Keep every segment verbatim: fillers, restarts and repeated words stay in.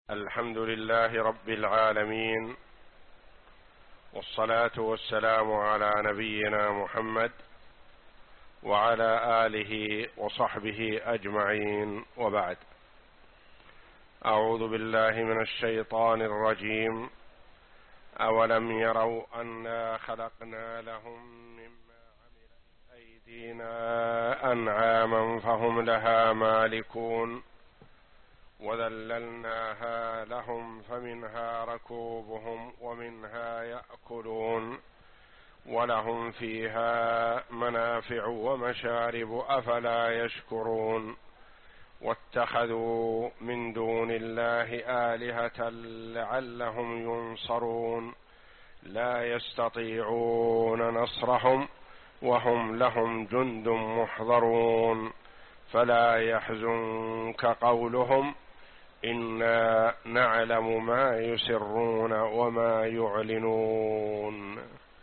الحمد لله رب العالمين، والصلاة والسلام على نبينا محمد وعلى آله وصحبه أجمعين، وبعد. أعوذ بالله من الشيطان الرجيم. أولم يروا أنا خلقنا لهم مما عملت أيدينا أنعاما فهم لها مالكون وذللناها لهم فمنها ركوبهم ومنها يأكلون ولهم فيها منافع ومشارب أفلا يشكرون واتخذوا من دون الله آلهة لعلهم ينصرون لا يستطيعون نصرهم وهم لهم جند محضرون فلا يحزنك قولهم إنا نعلم ما يسرون وما يعلنون.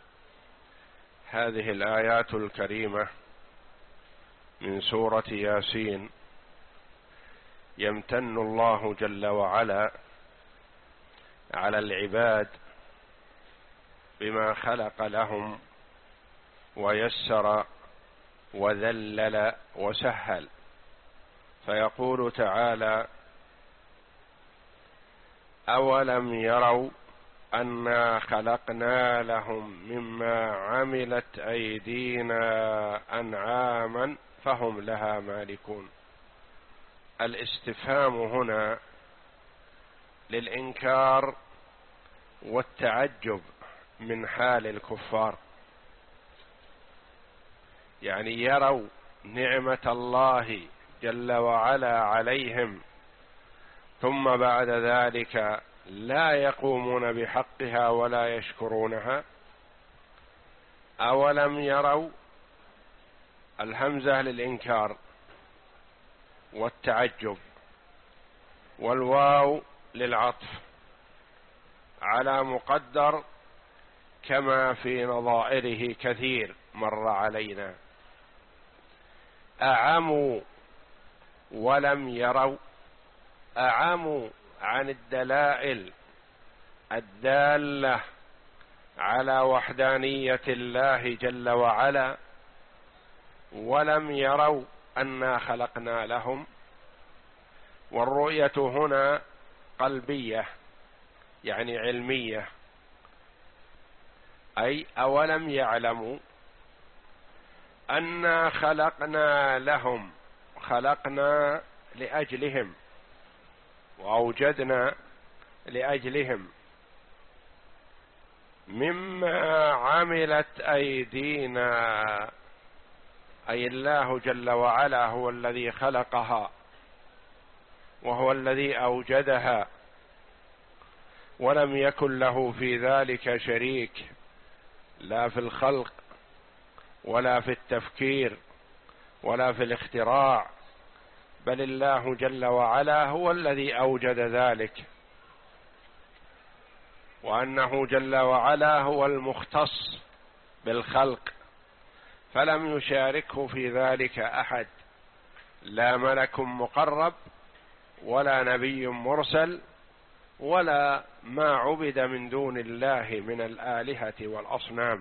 هذه الآيات الكريمة من سورة ياسين يمتن الله جل وعلا على العباد بما خلق لهم ويسر وذلل وسهل، فيقول تعالى: أولم يروا أنا خلقنا لهم مما عملت أيدينا أنعاما فهم لها مالكون. الاستفهام هنا للإنكار والتعجب من حال الكفار، يعني يروا نعمة الله جل وعلا عليهم ثم بعد ذلك لا يقومون بحقها ولا يشكرونها. أولم يروا، الهمزة للإنكار والتعجب والواو للعطف على مقدر كما في نظائره كثير مر علينا. أعموا ولم يروا، أعموا عن الدلائل الدالة على وحدانية الله جل وعلا، ولم يروا أنا خلقنا لهم. والرؤية هنا قلبية يعني علمية، أي أولم يعلموا أنا خلقنا لهم، خلقنا لأجلهم وأوجدنا لأجلهم مما عملت أيدينا، أي الله جل وعلا هو الذي خلقها وهو الذي أوجدها، ولم يكن له في ذلك شريك، لا في الخلق ولا في التفكير ولا في الاختراع، بل الله جل وعلا هو الذي أوجد ذلك، وأنه جل وعلا هو المختص بالخلق، فلم يشاركه في ذلك أحد، لا ملك مقرب ولا نبي مرسل ولا ما عبد من دون الله من الآلهة والأصنام.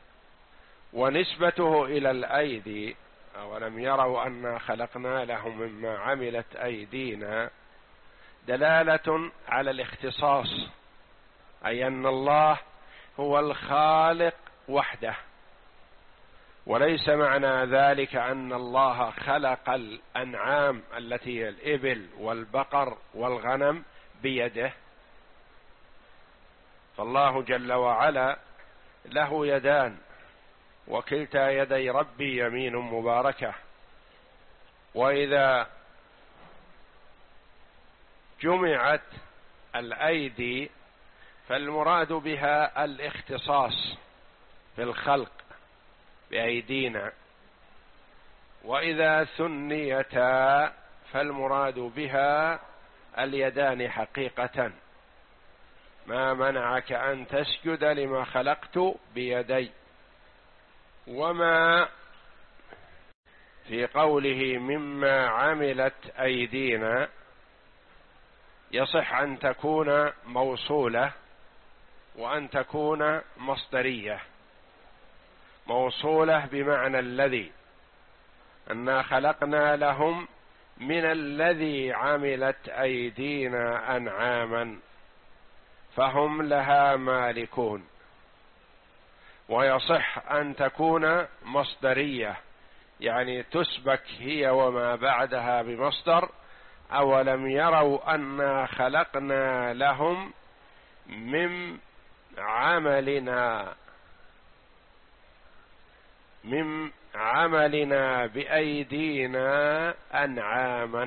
ونسبته إلى الأيدي، أولم يروا أنا خلقنا لهم مما عملت أيدينا، دلالة على الاختصاص، أي أن الله هو الخالق وحده، وليس معنى ذلك أن الله خلق الأنعام التي هي الإبل والبقر والغنم بيده، فالله جل وعلا له يدان، وكلتا يدي ربي يمين مباركة. وإذا جمعت الأيدي فالمراد بها الاختصاص في الخلق بأيدينا، وإذا ثنيتا فالمراد بها اليدان حقيقة. ما منعك أن تسجد لما خلقت بيدي. وما في قوله مما عملت أيدينا يصح أن تكون موصولة وأن تكون مصدرية. موصولة بمعنى الذي، أنا خلقنا لهم من الذي عملت أيدينا أنعاما فهم لها مالكون. ويصح أن تكون مصدرية، يعني تسبك هي وما بعدها بمصدر: أولم يروا أنا خلقنا لهم من عملنا من عملنا بأيدينا أنعاما.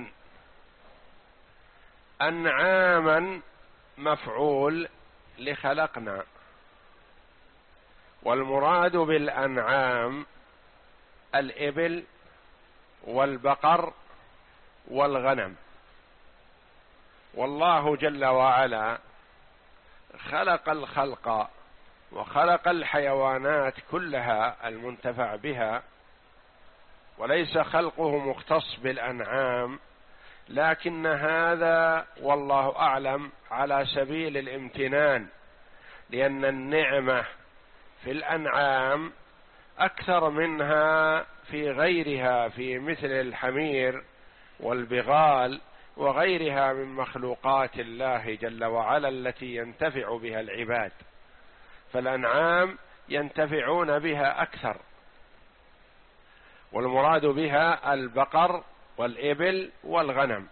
أنعاما مفعول لخلقنا، والمراد بالأنعام الإبل والبقر والغنم. والله جل وعلا خلق الخلق وخلق الحيوانات كلها المنتفع بها، وليس خلقه مختص بالأنعام، لكن هذا والله أعلم على سبيل الامتنان، لأن النعمة في الأنعام أكثر منها في غيرها، في مثل الحمير والبغال وغيرها من مخلوقات الله جل وعلا التي ينتفع بها العباد، فالأنعام ينتفعون بها أكثر، والمراد بها البقر والإبل والغنم.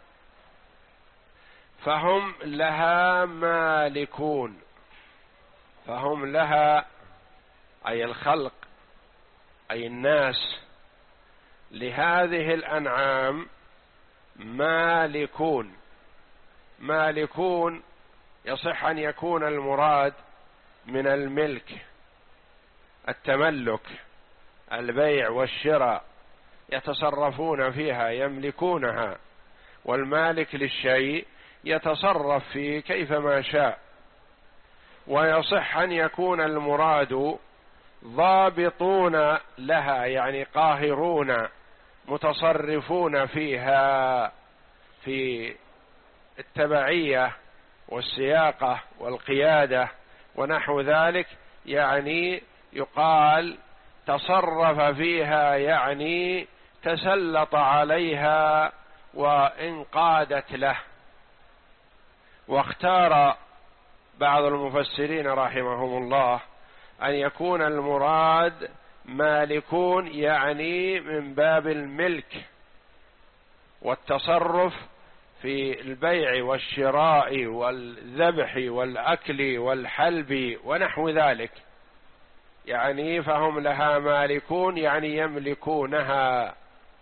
فهم لها مالكون، فهم لها أي الخلق أي الناس لهذه الأنعام مالكون. مالكون يصح أن يكون المراد من الملك التملك، البيع والشراء، يتصرفون فيها يملكونها، والمالك للشيء يتصرف فيه كيفما شاء. ويصح أن يكون المراد ضابطون لها، يعني قاهرون متصرفون فيها في التبعية والسياقة والقيادة ونحو ذلك، يعني يقال تصرف فيها، يعني تسلط عليها وانقادت له. واختار بعض المفسرين رحمهم الله أن يكون المراد مالكون، يعني من باب الملك والتصرف في البيع والشراء والذبح والأكل والحلب ونحو ذلك، يعني فهم لها مالكون، يعني يملكونها.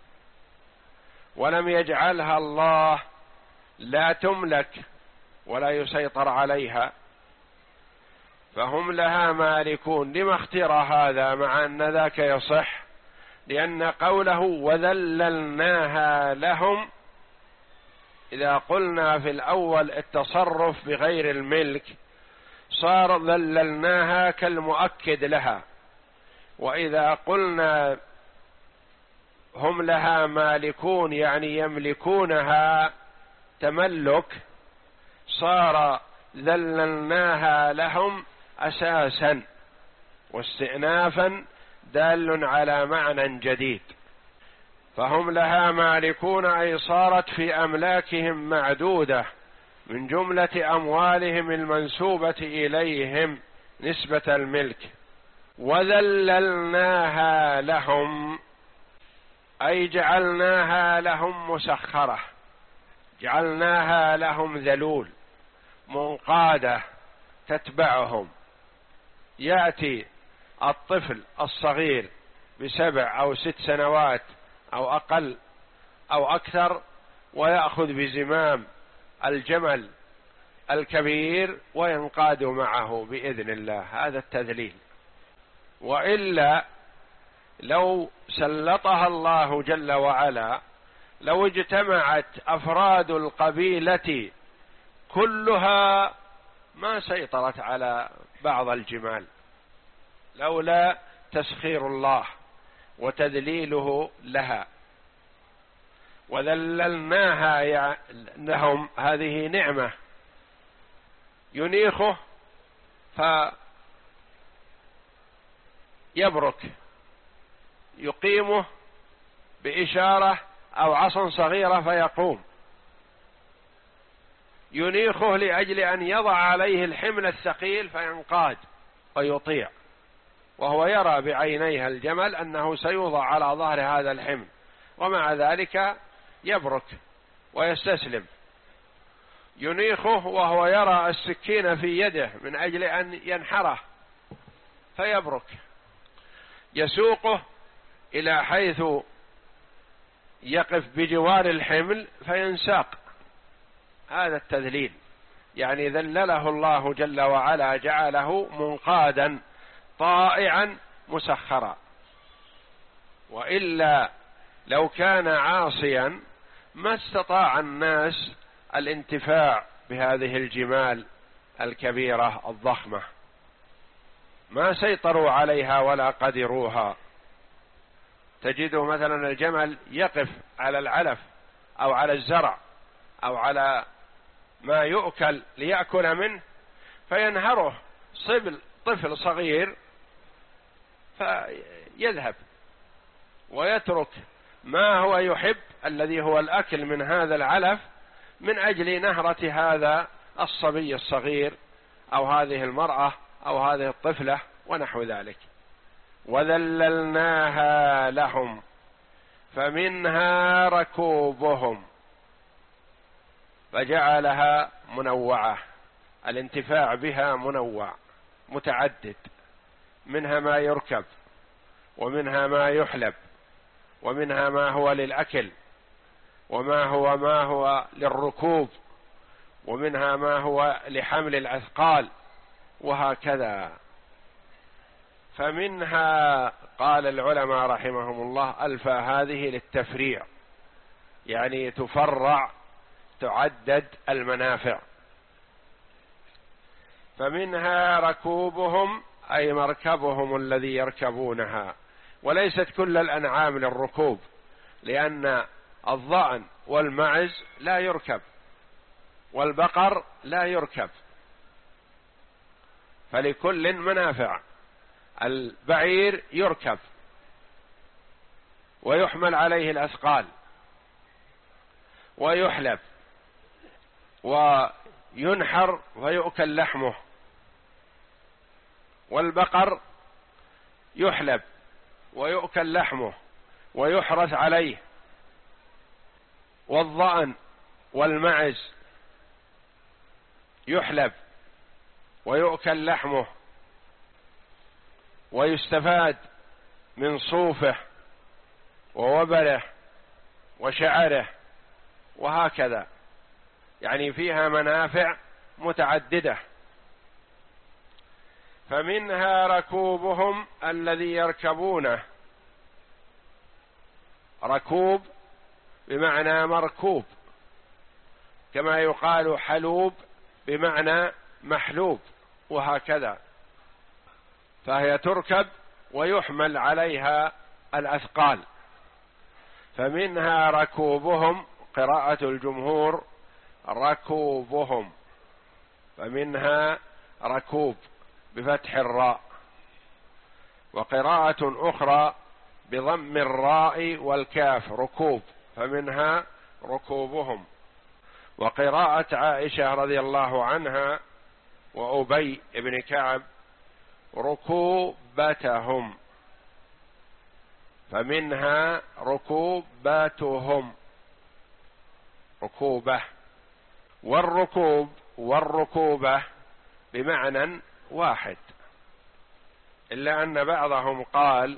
ولم يجعلها الله لا تملك ولا يسيطر عليها، فهم لها مالكون. لما اختير هذا مع أن ذاك يصح؟ لأن قوله وذللناها لهم، إذا قلنا في الأول التصرف بغير الملك صار ذللناها كالمؤكد لها، وإذا قلنا هم لها مالكون يعني يملكونها تملك صار ذللناها لهم أساسا واستئنافا دال على معنى جديد. فهم لها مالكون أي صارت في أملاكهم معدودة من جملة أموالهم المنسوبة إليهم نسبة الملك. وذللناها لهم أي جعلناها لهم مسخرة، جعلناها لهم ذلول منقادة تتبعهم. يأتي الطفل الصغير بسبع أو ست سنوات أو أقل أو أكثر ويأخذ بزمام الجمل الكبير وينقاد معه بإذن الله، هذا التذليل. وإلا لو سلطها الله جل وعلا، لو اجتمعت أفراد القبيلة كلها ما سيطرت على بعض الجمال، لولا تسخير الله وتذليله لها. وذللناها لهم، هذه نعمة ينيخه فيبرك، يقيمه بإشارة أو عصا صغيرة فيقوم، ينيخه لأجل أن يضع عليه الحمل الثقيل فينقاد ويطيع، وهو يرى بعينيها الجمل أنه سيوضع على ظهر هذا الحمل، ومع ذلك يبرك ويستسلم. ينيخه وهو يرى السكين في يده من أجل أن ينحره فيبرك. يسوقه إلى حيث يقف بجوار الحمل فينساق. هذا التذليل، يعني ذلله الله جل وعلا، جعله منقادا طائعا مسخرا. وإلا لو كان عاصيا ما استطاع الناس الانتفاع بهذه الجمال الكبيرة الضخمة، ما سيطروا عليها ولا قدروها. تجد مثلا الجمل يقف على العلف أو على الزرع أو على ما يؤكل ليأكل منه فينهره صبل طفل صغير فيذهب ويترك ما هو يحب الذي هو الأكل من هذا العلف من أجل نهرة هذا الصبي الصغير أو هذه المرأة أو هذه الطفلة ونحو ذلك. وذللناها لهم فمنها ركوبهم، فجعلها منوعة، الانتفاع بها منوع متعدد، منها ما يركب ومنها ما يحلب ومنها ما هو للأكل وما هو ما هو للركوب ومنها ما هو لحمل الأثقال وهكذا. فمنها قال العلماء رحمهم الله ألفا هذه للتفريع، يعني تفرع تعدد المنافع. فمنها ركوبهم أي مركبهم الذي يركبونها، وليست كل الأنعام للركوب، لأن الضأن والمعز لا يركب والبقر لا يركب، فلكل منافع. البعير يركب ويحمل عليه الأثقال ويحلب وينحر ويؤكل لحمه، والبقر يحلب ويؤكل لحمه ويحرث عليه، والضأن والمعز يحلب ويؤكل لحمه ويستفاد من صوفه ووبره وشعره وهكذا، يعني فيها منافع متعددة. فمنها ركوبهم الذي يركبونه، ركوب بمعنى مركوب، كما يقال حلوب بمعنى محلوب وهكذا، فهي تركب ويحمل عليها الأثقال. فمنها ركوبهم، قراءة الجمهور ركوبهم، فمنها ركوب بفتح الراء، وقراءة أخرى بضم الراء والكاف ركوب، فمنها ركوبهم. وقراءة عائشة رضي الله عنها وأبي بن كعب ركوبتهم، فمنها ركوباتهم ركوبة. والركوب والركوبة بمعنى واحد، إلا أن بعضهم قال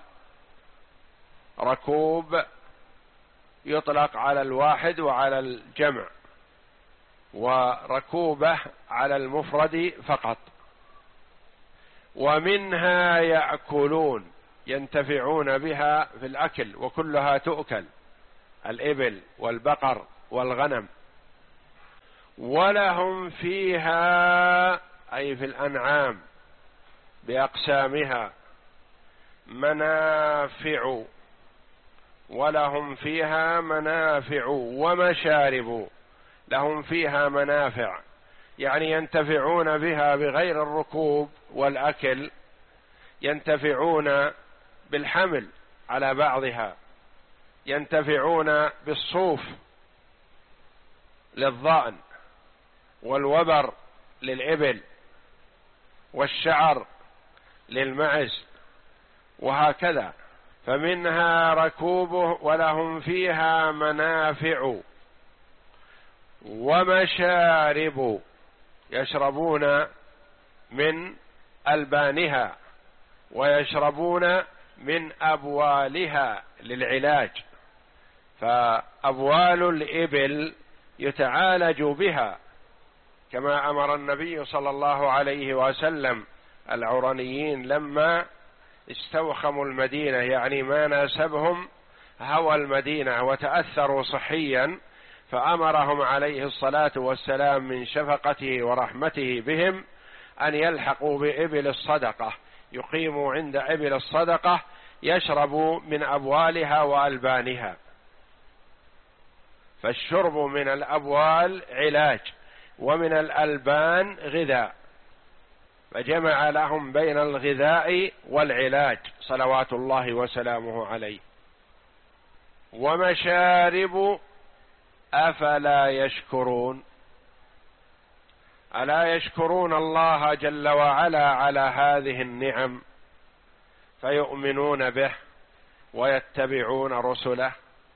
ركوب يطلق على الواحد وعلى الجمع، وركوبة على المفرد فقط. ومنها يأكلون، ينتفعون بها في الأكل، وكلها تؤكل، الإبل والبقر والغنم. ولهم فيها أي في الأنعام بأقسامها منافع، ولهم فيها منافع ومشارب، لهم فيها منافع يعني ينتفعون بها بغير الركوب والأكل، ينتفعون بالحمل على بعضها، ينتفعون بالصوف للظأن، والوبر للإبل، والشعر للمعز، وهكذا. فمنها ركوبه ولهم فيها منافع ومشارب، يشربون من ألبانها ويشربون من أبوالها للعلاج، فأبوال الإبل يتعالج بها، كما أمر النبي صلى الله عليه وسلم العرنيين لما استوخموا المدينة، يعني ما ناسبهم هوى المدينة وتأثروا صحيا، فأمرهم عليه الصلاة والسلام من شفقته ورحمته بهم أن يلحقوا بإبل الصدقة، يقيموا عند إبل الصدقة يشربوا من أبوالها وألبانها. فالشرب من الأبوال علاج، ومن الألبان غذاء، فجمع لهم بين الغذاء والعلاج صلوات الله وسلامه عليه. ومشارب أفلا يشكرون، ألا يشكرون الله جل وعلا على هذه النعم فيؤمنون به ويتبعون رسله؟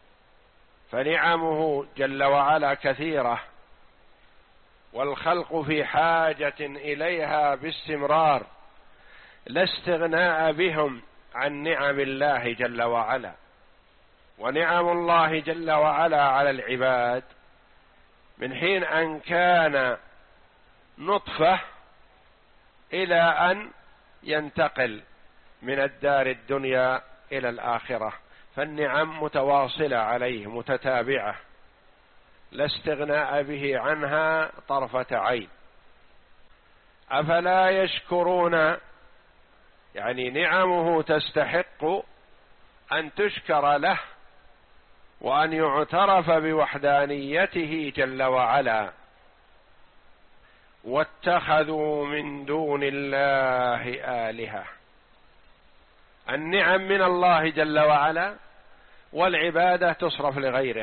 فنعمه جل وعلا كثيرة، والخلق في حاجة إليها باستمرار، لا استغناء بهم عن نعم الله جل وعلا. ونعم الله جل وعلا على العباد من حين أن كان نطفة إلى أن ينتقل من الدار الدنيا إلى الآخرة، فالنعم متواصلة عليه متتابعة، لا استغناء به عنها طرفة عين. أفلا يشكرون، يعني نعمه تستحق أن تشكر له وأن يعترف بوحدانيته جل وعلا. واتخذوا من دون الله آلهة، النعم من الله جل وعلا، والعبادة تصرف لغيره.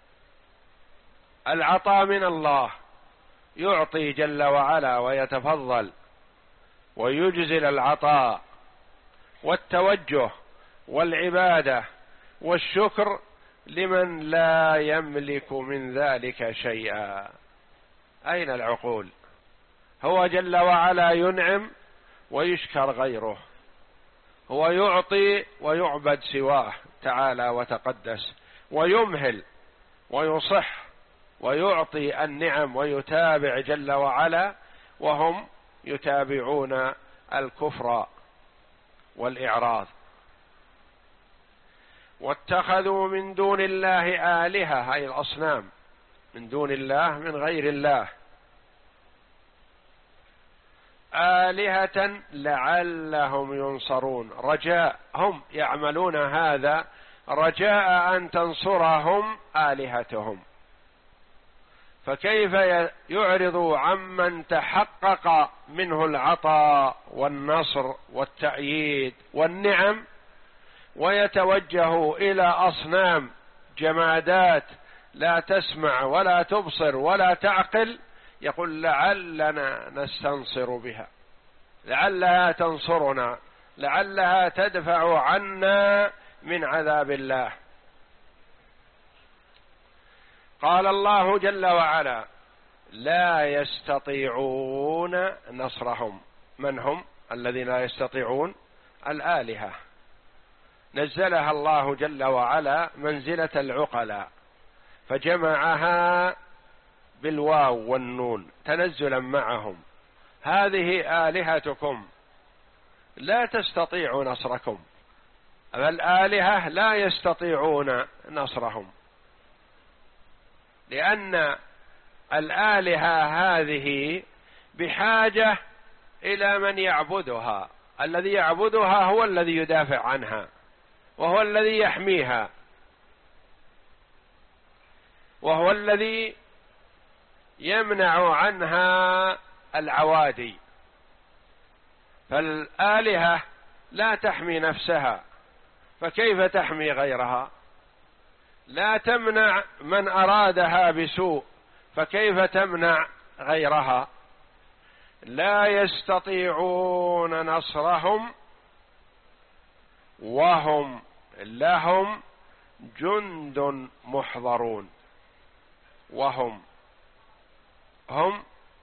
العطاء من الله، يعطي جل وعلا ويتفضل ويجزل العطاء، والتوجه والعبادة والشكر لمن لا يملك من ذلك شيئا. أين العقول؟ هو جل وعلا ينعم ويشكر غيره، هو يعطي ويعبد سواه تعالى وتقدس، ويمهل ويصح ويعطي النعم ويتابع جل وعلا، وهم يتابعون الكفر والإعراض. واتخذوا من دون الله آلهة، أي الأصنام، من دون الله من غير الله، آلهة لعلهم ينصرون، رجاء، هم يعملون هذا رجاء أن تنصرهم آلهتهم. فكيف يعرضوا عمن تحقق منه العطاء والنصر والتأييد والنعم، ويتوجهوا إلى أصنام جمادات لا تسمع ولا تبصر ولا تعقل، يقول لعلنا نستنصر بها، لعلها تنصرنا، لعلها تدفع عنا من عذاب الله. قال الله جل وعلا لا يستطيعون نصرهم. من هم الذين لا يستطيعون؟ الآلهة، نزلها الله جل وعلا منزلة العقلاء، فجمعها بالواو والنون تنزلا معهم. هذه آلهتكم لا تستطيع نصركم، الآلهة لا يستطيعون نصرهم، لأن الآلهة هذه بحاجة إلى من يعبدها، الذي يعبدها هو الذي يدافع عنها، وهو الذي يحميها، وهو الذي يمنع عنها العوادي، فالآلهة لا تحمي نفسها فكيف تحمي غيرها؟ لا تمنع من أرادها بسوء فكيف تمنع غيرها؟ لا يستطيعون نصرهم وهم لهم جند محضرون. وهم هم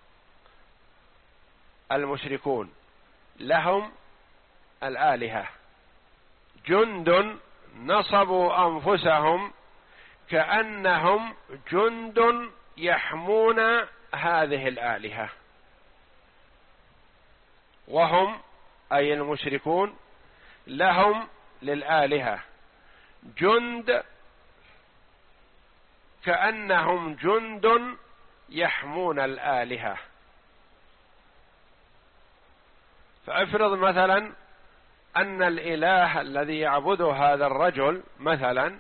المشركون، لهم الآلهة، جند نصبوا أنفسهم كأنهم جند يحمون هذه الآلهة. وهم أي المشركون لهم للآلهة جند كأنهم جند يحمون الآلهة. فافرض مثلا أن الإله الذي يعبده هذا الرجل مثلا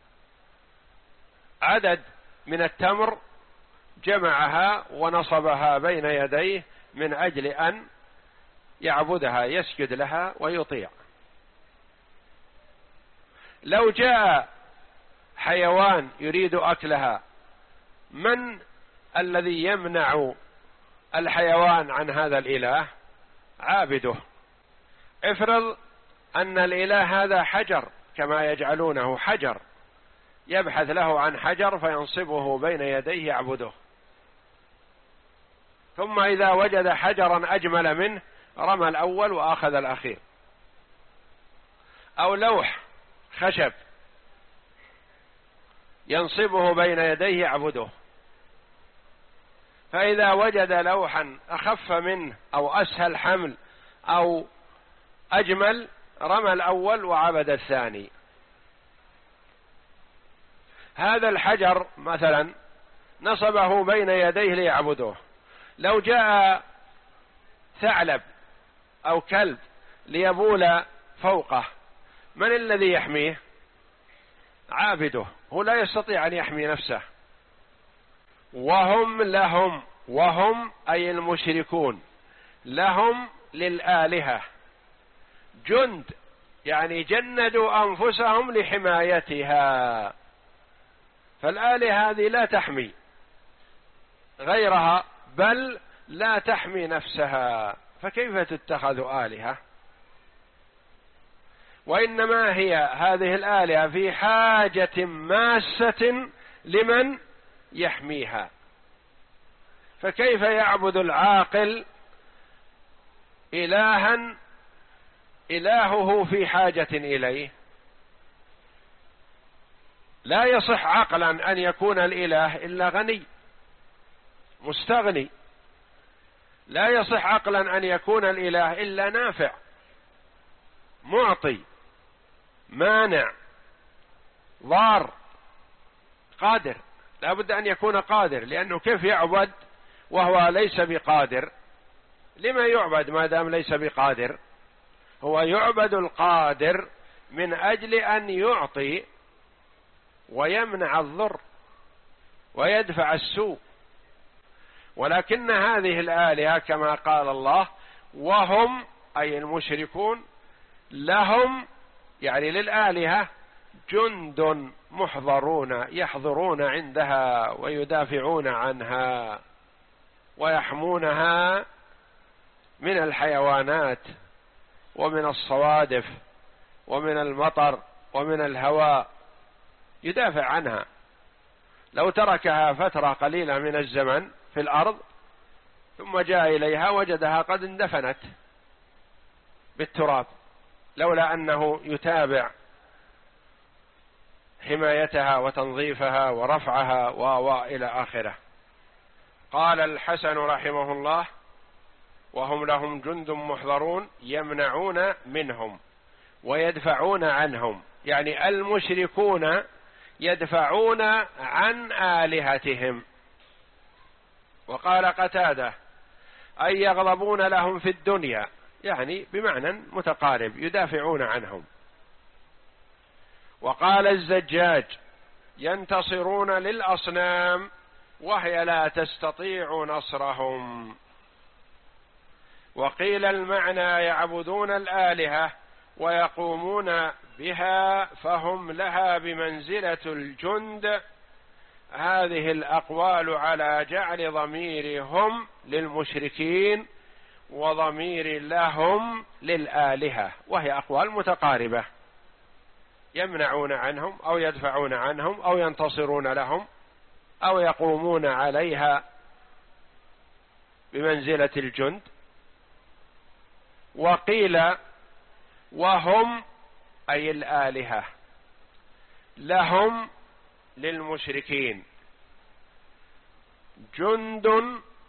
عدد من التمر جمعها ونصبها بين يديه من أجل أن يعبدها، يسجد لها ويطيع. لو جاء حيوان يريد أكلها، من الذي يمنع الحيوان عن هذا الإله؟ عابده. افرض أن الإله هذا حجر كما يجعلونه حجر، يبحث له عن حجر فينصبه بين يديه يعبده، ثم إذا وجد حجرا أجمل منه رمى الأول وأخذ الأخير. أو لوح خشب ينصبه بين يديه يعبده، فإذا وجد لوحا أخف منه أو أسهل حمل أو أجمل رمى الأول وعبد الثاني. هذا الحجر مثلا نصبه بين يديه ليعبده، لو جاء ثعلب أو كلب ليبول فوقه، من الذي يحميه؟ عابده، هو لا يستطيع أن يحمي نفسه. وهم لهم، وهم أي المشركون لهم للآلهة جند، يعني جندوا أنفسهم لحمايتها، فالآلهة هذه لا تحمي غيرها بل لا تحمي نفسها، فكيف تتخذ آلهة؟ وإنما هي هذه الآلهة في حاجة ماسة لمن يحميها، فكيف يعبد العاقل إلها إلهه في حاجة إليه؟ لا يصح عقلا أن يكون الإله إلا غني مستغني، لا يصح عقلا أن يكون الإله إلا نافع معطي مانع ضار قادر، لا بد أن يكون قادر، لأنه كيف يعبد وهو ليس بقادر؟ لما يعبد ما دام ليس بقادر؟ هو يعبد القادر من أجل أن يعطي ويمنع الضر ويدفع السوء. ولكن هذه الآلهة كما قال الله وهم أي المشركون لهم، يعني للآلهة جند محضرون يحضرون عندها ويدافعون عنها ويحمونها من الحيوانات ومن الصوادف ومن المطر ومن الهواء، يدافع عنها. لو تركها فترة قليلة من الزمن في الأرض ثم جاء إليها وجدها قد اندفنت بالتراب، لولا أنه يتابع حمايتها وتنظيفها ورفعها وإلى آخره. قال الحسن رحمه الله وهم لهم جند محضرون يمنعون منهم ويدفعون عنهم، يعني المشركون يدفعون عن آلهتهم. وقال قتادة أي يغضبون لهم في الدنيا، يعني بمعنى متقارب يدافعون عنهم. وقال الزجاج ينتصرون للأصنام وهي لا تستطيع نصرهم. وقيل المعنى يعبدون الآلهة ويقومون بها فهم لها بمنزلة الجند. هذه الأقوال على جعل ضمير هم للمشركين وضمير لهم للآلهة، وهي أقوال متقاربة، يمنعون عنهم أو يدفعون عنهم أو ينتصرون لهم أو يقومون عليها بمنزلة الجند. وقيل وهم أي الآلهة، لهم للمشركين، جند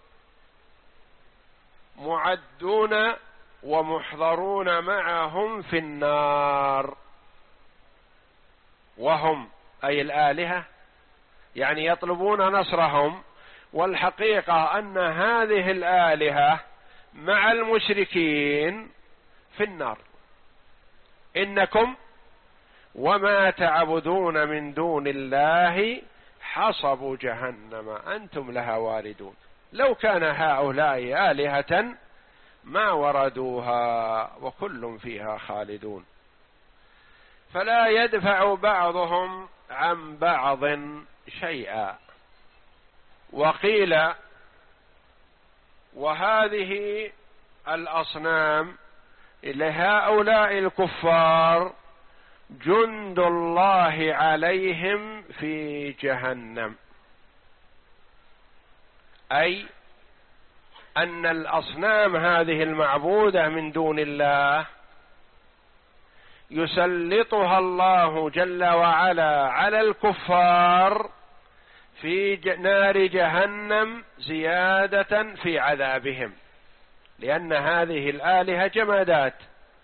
معدون ومحضرون معهم في النار. وهم أي الآلهة يعني يطلبون نصرهم، والحقيقة أن هذه الآلهة مع المشركين في النار. إنكم وما تعبدون من دون الله حصب جهنم أنتم لها واردون. لو كان هؤلاء آلهة ما وردوها وكل فيها خالدون. فلا يدفع بعضهم عن بعض شيئا. وقيل وهذه الأصنام لهؤلاء الكفار جند الله عليهم في جهنم، أي أن الأصنام هذه المعبودة من دون الله يسلطها الله جل وعلا على الكفار في نار جهنم زيادة في عذابهم، لأن هذه الآلهة جمادات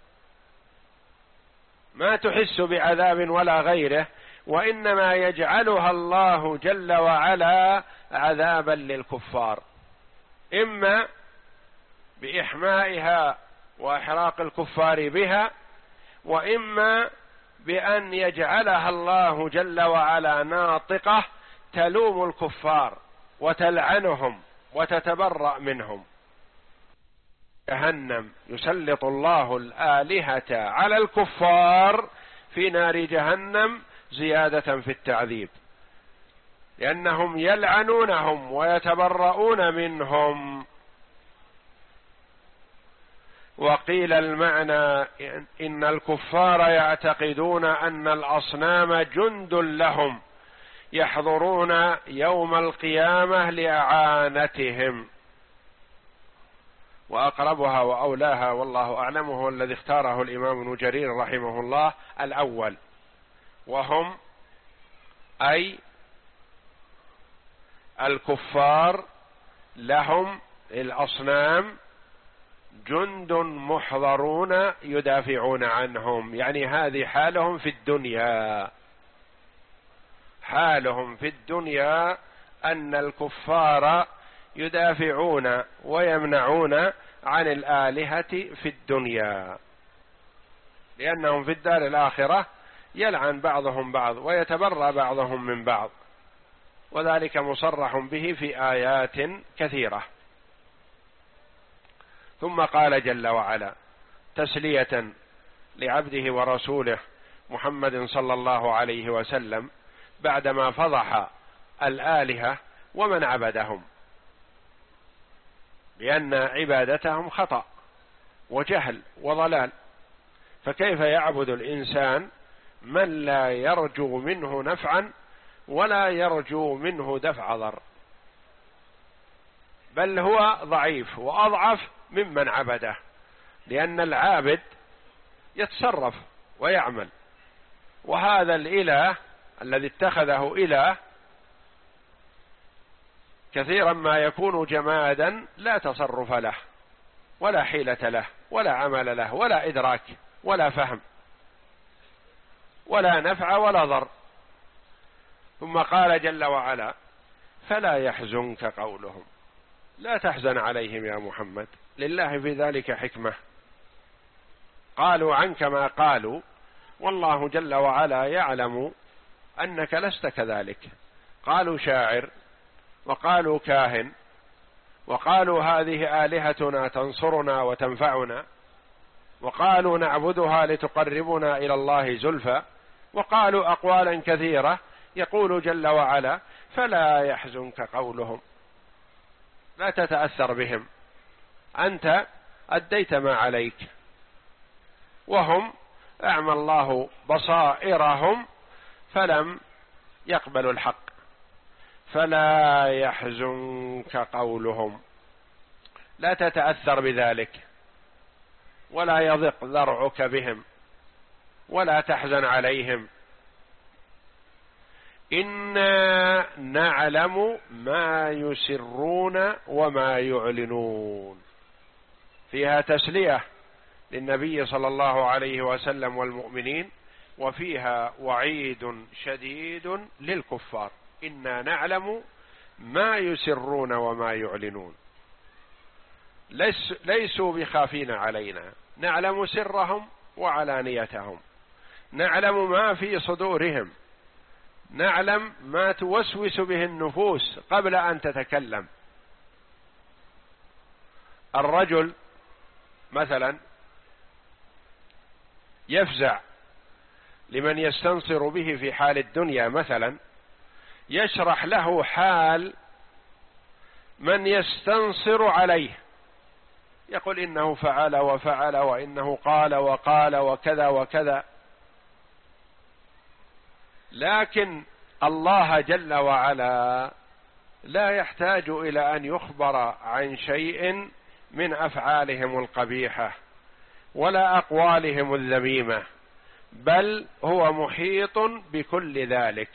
ما تحس بعذاب ولا غيره، وإنما يجعلها الله جل وعلا عذابا للكفار، إما بإحمائها وإحراق الكفار بها، وإما بأن يجعلها الله جل وعلا ناطقة تلوم الكفار وتلعنهم وتتبرأ منهم. جهنم يسلط الله الآلهة على الكفار في نار جهنم زيادة في التعذيب، لأنهم يلعنونهم ويتبرؤون منهم. وقيل المعنى إن الكفار يعتقدون أن الأصنام جند لهم يحضرون يوم القيامة لإعانتهم. وأقربها وأولاها والله أعلم هو الذي اختاره الإمام ابن جرير رحمه الله الأول، وهم أي الكفار لهم الأصنام جند محضرون يدافعون عنهم، يعني هذه حالهم في الدنيا. حالهم في الدنيا أن الكفار يدافعون ويمنعون عن الآلهة في الدنيا، لأنهم في الدار الآخرة يلعن بعضهم بعض ويتبرأ بعضهم من بعض، وذلك مصرح به في آيات كثيرة. ثم قال جل وعلا تسلية لعبده ورسوله محمد صلى الله عليه وسلم بعدما فضح الآلهة ومن عبدهم، لأن عبادتهم خطأ وجهل وضلال، فكيف يعبد الإنسان من لا يرجو منه نفعا ولا يرجو منه دفع ضر، بل هو ضعيف وأضعف ممن عبده، لأن العابد يتصرف ويعمل، وهذا الإله الذي اتخذه إله كثيرا ما يكون جمادا لا تصرف له ولا حيلة له ولا عمل له ولا إدراك ولا فهم ولا نفع ولا ضر. ثم قال جل وعلا فلا يحزنك قولهم، لا تحزن عليهم يا محمد، لله في ذلك حكمة. قالوا عنك ما قالوا والله جل وعلا يعلم أنك لست كذلك. قالوا شاعر وقالوا كاهن، وقالوا هذه آلهتنا تنصرنا وتنفعنا، وقالوا نعبدها لتقربنا إلى الله زلفى، وقالوا أقوالا كثيرة. يقول جل وعلا: فلا يحزنك قولهم، لا تتأثر بهم، أنت أديت ما عليك، وهم أعمى الله بصائرهم فلم يقبلوا الحق، فلا يحزنك قولهم، لا تتأثر بذلك، ولا يضق ذرعك بهم، ولا تحزن عليهم. إنا نعلم ما يسرون وما يعلنون، فيها تسلية للنبي صلى الله عليه وسلم والمؤمنين، وفيها وعيد شديد للكفار. إنا نعلم ما يسرون وما يعلنون، ليس ليسوا بخافين علينا، نعلم سرهم وعلانيتهم، نعلم ما في صدورهم، نعلم ما توسوس به النفوس قبل أن تتكلم. الرجل مثلا يفزع لمن يستنصر به في حال الدنيا، مثلا يشرح له حال من يستنصر عليه، يقول إنه فعل وفعل، وإنه قال وقال وكذا وكذا. لكن الله جل وعلا لا يحتاج إلى أن يخبر عن شيء من أفعالهم القبيحة ولا أقوالهم الذميمة، بل هو محيط بكل ذلك،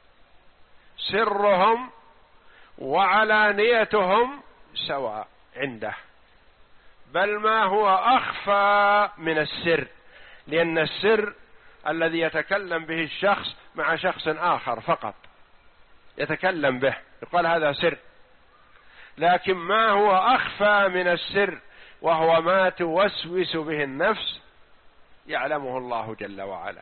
سرهم وعلانيتهم سواء عنده، بل ما هو أخفى من السر، لأن السر الذي يتكلم به الشخص مع شخص آخر فقط يتكلم به، يقال هذا سر. لكن ما هو أخفى من السر وهو ما توسوس به النفس يعلمه الله جل وعلا،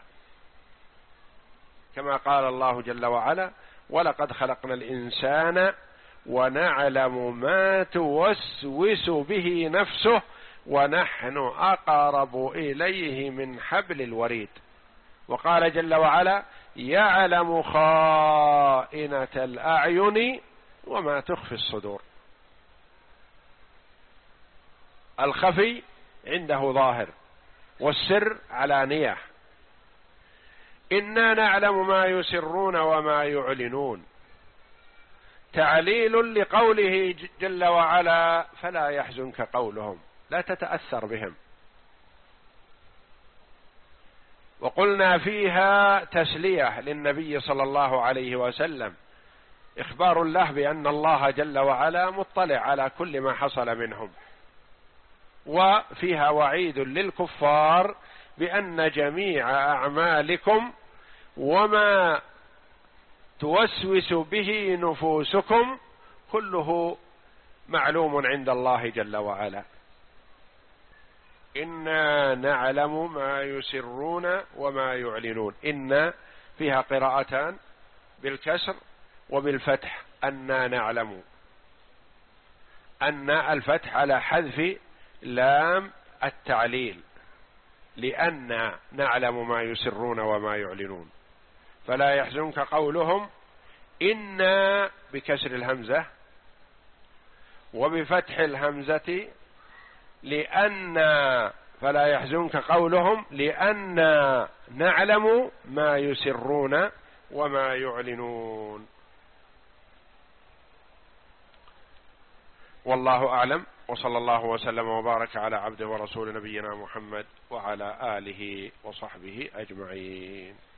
كما قال الله جل وعلا: ولقد خلقنا الإنسان ونعلم ما توسوس به نفسه ونحن أقرب إليه من حبل الوريد. وقال جل وعلا: يعلم خائنة الأعين وما تخفي الصدور. الخفي عنده ظاهر، والسر علانية. إنا نعلم ما يسرون وما يعلنون، تعليل لقوله جل وعلا: فلا يحزنك قولهم، لا تتأثر بهم. وقلنا فيها تسلية للنبي صلى الله عليه وسلم، إخبار له بأن الله جل وعلا مطلع على كل ما حصل منهم، وفيها وعيد للكفار بأن جميع أعمالكم وما توسوس به نفوسكم كله معلوم عند الله جل وعلا. إنا نعلم ما يسرون وما يعلنون، إن فيها قراءتان بالكسر وبالفتح، أنا نعلم، أن الفتح على حذف لام التعليل، لأن نعلم ما يسرون وما يعلنون. فلا يحزنك قولهم، إنا بكسر الهمزة وبفتح الهمزة، لأن فلا يحزنك قولهم لأن نعلم ما يسرون وما يعلنون. والله أعلم، وصلى الله وسلم وبارك على عبده ورسول نبينا محمد وعلى آله وصحبه أجمعين.